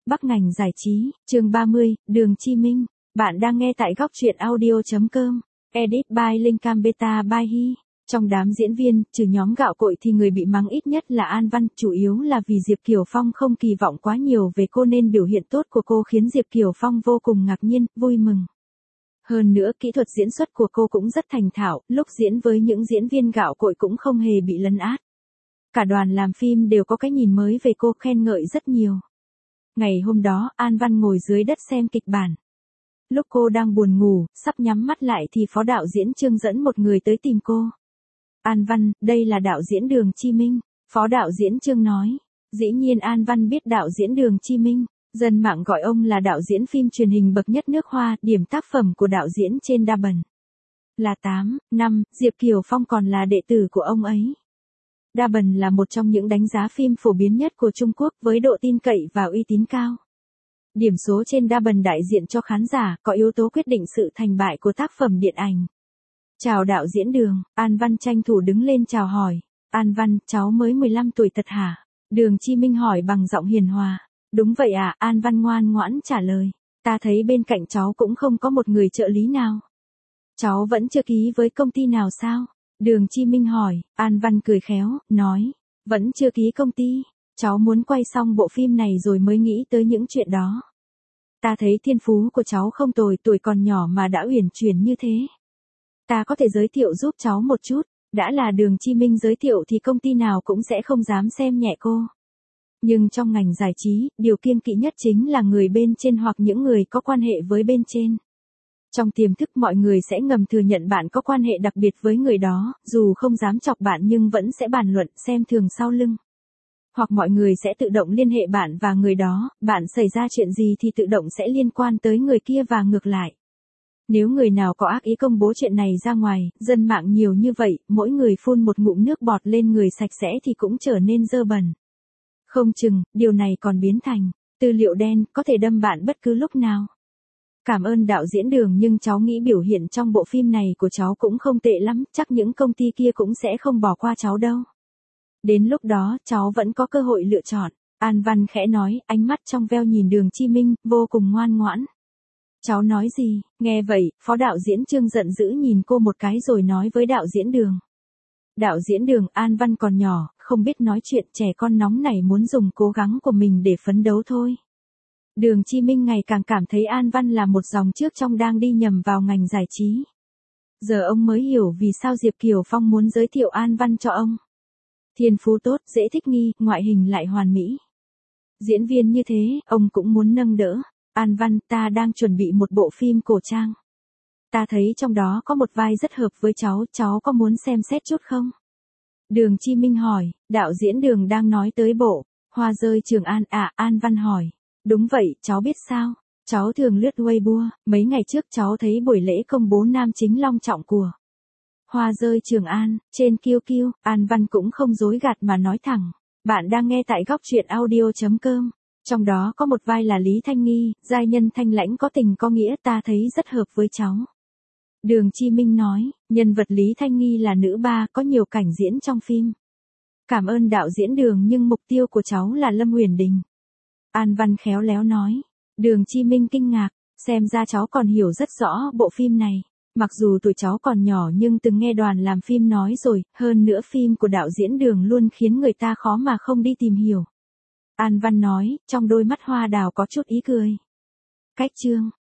Bắc ngành giải trí, chương 30, Đường Chi Minh. Bạn đang nghe tại góc truyện audio.com. Edit by Linkam Beta by He. Trong đám diễn viên, trừ nhóm gạo cội thì người bị mắng ít nhất là An Văn, chủ yếu là vì Diệp Kiều Phong không kỳ vọng quá nhiều về cô nên biểu hiện tốt của cô khiến Diệp Kiều Phong vô cùng ngạc nhiên, vui mừng. Hơn nữa kỹ thuật diễn xuất của cô cũng rất thành thạo, lúc diễn với những diễn viên gạo cội cũng không hề bị lấn át. Cả đoàn làm phim đều có cái nhìn mới về cô, khen ngợi rất nhiều. Ngày hôm đó, An Văn ngồi dưới đất xem kịch bản. Lúc cô đang buồn ngủ, sắp nhắm mắt lại thì phó đạo diễn Trương dẫn một người tới tìm cô. An Văn, đây là đạo diễn Đường Chi Minh, phó đạo diễn Trương nói. Dĩ nhiên An Văn biết đạo diễn Đường Chi Minh, dân mạng gọi ông là đạo diễn phim truyền hình bậc nhất nước Hoa, điểm tác phẩm của đạo diễn trên đa bần là 8, 5, Diệp Kiều Phong còn là đệ tử của ông ấy. Đa bần là một trong những đánh giá phim phổ biến nhất của Trung Quốc với độ tin cậy và uy tín cao. Điểm số trên đa bần đại diện cho khán giả, có yếu tố quyết định sự thành bại của tác phẩm điện ảnh. Chào đạo diễn Đường, An Văn tranh thủ đứng lên chào hỏi. An Văn, cháu mới 15 tuổi thật hả? Đường Chi Minh hỏi bằng giọng hiền hòa. Đúng vậy ạ, An Văn ngoan ngoãn trả lời. Ta thấy bên cạnh cháu cũng không có một người trợ lý nào. Cháu vẫn chưa ký với công ty nào sao? Đường Chi Minh hỏi. An Văn cười khéo, nói. Vẫn chưa ký công ty. Cháu muốn quay xong bộ phim này rồi mới nghĩ tới những chuyện đó. Ta thấy thiên phú của cháu không tồi, tuổi còn nhỏ mà đã uyển chuyển như thế. Ta có thể giới thiệu giúp cháu một chút. Đã là Đường Chi Minh giới thiệu thì công ty nào cũng sẽ không dám xem nhẹ cô. Nhưng trong ngành giải trí, điều kiêng kỵ nhất chính là người bên trên hoặc những người có quan hệ với bên trên. Trong tiềm thức mọi người sẽ ngầm thừa nhận bạn có quan hệ đặc biệt với người đó, dù không dám chọc bạn nhưng vẫn sẽ bàn luận xem thường sau lưng. Hoặc mọi người sẽ tự động liên hệ bạn và người đó, bạn xảy ra chuyện gì thì tự động sẽ liên quan tới người kia và ngược lại. Nếu người nào có ác ý công bố chuyện này ra ngoài, dân mạng nhiều như vậy, mỗi người phun một ngụm nước bọt lên người sạch sẽ thì cũng trở nên dơ bẩn. Không chừng, điều này còn biến thành tư liệu đen, có thể đâm bạn bất cứ lúc nào. Cảm ơn đạo diễn Đường nhưng cháu nghĩ biểu hiện trong bộ phim này của cháu cũng không tệ lắm, chắc những công ty kia cũng sẽ không bỏ qua cháu đâu. Đến lúc đó, cháu vẫn có cơ hội lựa chọn. An Văn khẽ nói, ánh mắt trong veo nhìn Đường Chi Minh, vô cùng ngoan ngoãn. Cháu nói gì? Nghe vậy, phó đạo diễn Trương giận dữ nhìn cô một cái rồi nói với đạo diễn Đường. Đạo diễn Đường, An Văn còn nhỏ, không biết nói chuyện, trẻ con nóng này muốn dùng cố gắng của mình để phấn đấu thôi. Đường Chi Minh ngày càng cảm thấy An Văn là một dòng trước trong đang đi nhầm vào ngành giải trí. Giờ ông mới hiểu vì sao Diệp Kiều Phong muốn giới thiệu An Văn cho ông. Thiên phú tốt, dễ thích nghi, ngoại hình lại hoàn mỹ. Diễn viên như thế, ông cũng muốn nâng đỡ. An Văn, ta đang chuẩn bị một bộ phim cổ trang. Ta thấy trong đó có một vai rất hợp với cháu có muốn xem xét chút không? Đường Chi Minh hỏi, đạo diễn Đường đang nói tới bộ Hoa rơi Trường An à? An Văn hỏi. Đúng vậy, cháu biết sao? Cháu thường lướt Weibo, mấy ngày trước cháu thấy buổi lễ công bố nam chính long trọng của Hoa rơi Trường An, trên QQ, An Văn cũng không dối gạt mà nói thẳng. Bạn đang nghe tại góc truyện audio.com. Trong đó có một vai là Lý Thanh Nghi, giai nhân thanh lãnh có tình có nghĩa, ta thấy rất hợp với cháu. Đường Chi Minh nói, nhân vật Lý Thanh Nghi là nữ ba, có nhiều cảnh diễn trong phim. Cảm ơn đạo diễn Đường nhưng mục tiêu của cháu là Lâm Uyển Đình. An Văn khéo léo nói. Đường Chi Minh kinh ngạc, xem ra cháu còn hiểu rất rõ bộ phim này. Mặc dù tuổi cháu còn nhỏ nhưng từng nghe đoàn làm phim nói rồi, hơn nữa phim của đạo diễn Đường luôn khiến người ta khó mà không đi tìm hiểu. An Văn nói, trong đôi mắt hoa đào có chút ý cười. Cách chương